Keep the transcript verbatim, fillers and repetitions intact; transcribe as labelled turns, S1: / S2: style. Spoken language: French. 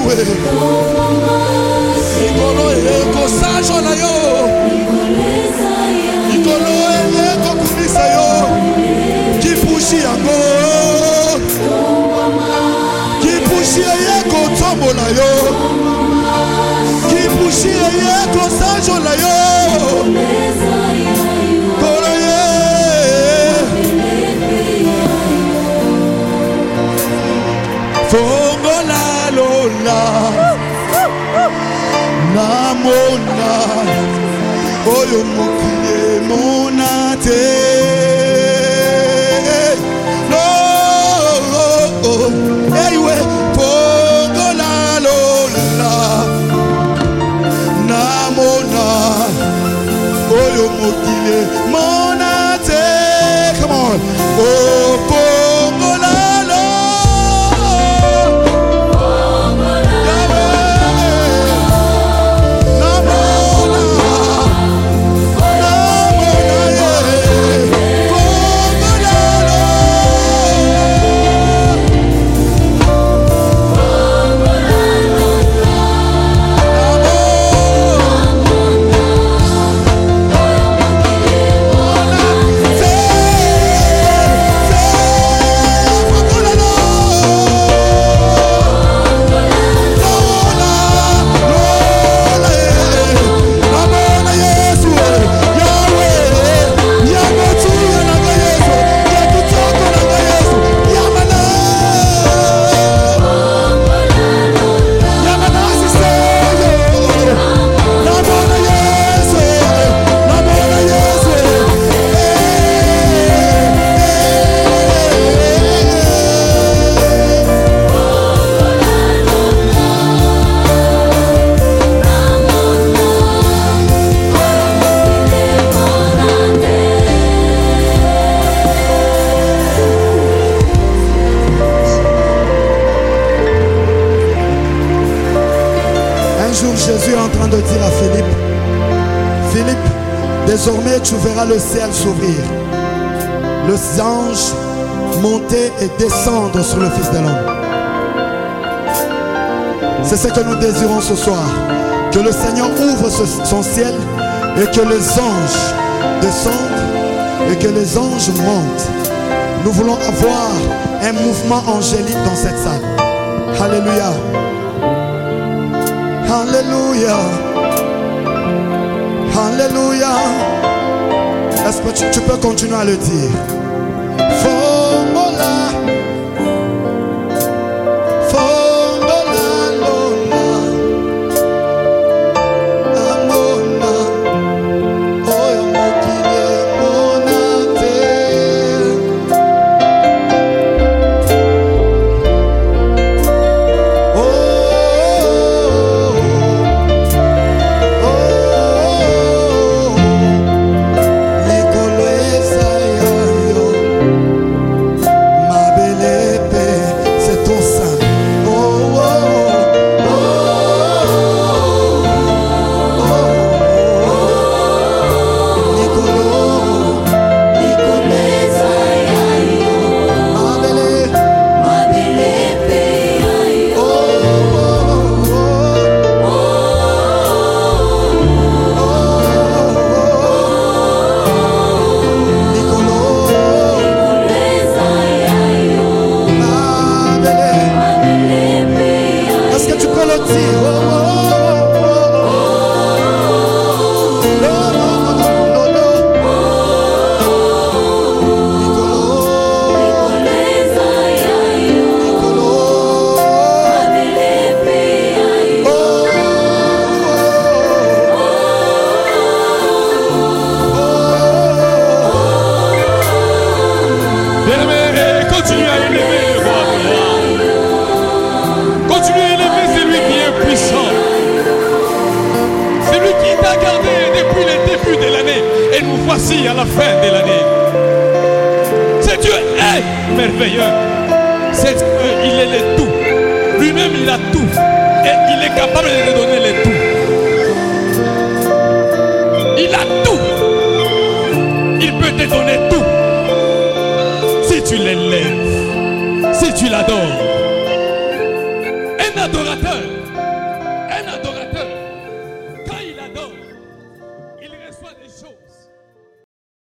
S1: Nikolo eko sajo na yo. Nikolo eko kumisa yo. Kipushi yango. Kipushi eko tombo na yo. Kipushi eko sajo na yo. Kolo ye. Fongola lola. Namona oyo mokile monate no ewe fongola lola namona oyo mokile monate. Come on. Oh fongola désormais tu verras le ciel s'ouvrir, les anges monter et descendre sur le Fils de l'homme. C'est ce que nous désirons ce soir, que le Seigneur ouvre son ciel et que les anges descendent et que les anges montent. Nous voulons avoir un mouvement angélique dans cette salle. Alléluia. Alléluia. Alléluia. Est-ce que tu, tu peux continuer à le dire? Fongola. Fongola lola. Amona. Oyo mokile monate. Oh.
S2: Voici à la fin de l'année. Ce Dieu est merveilleux. C'est Dieu, il est le tout. Lui-même, il a tout. Et il est capable de te donner le tout. Il a tout. Il peut te donner tout. Si tu l'élèves, si tu l'adores. Un adorateur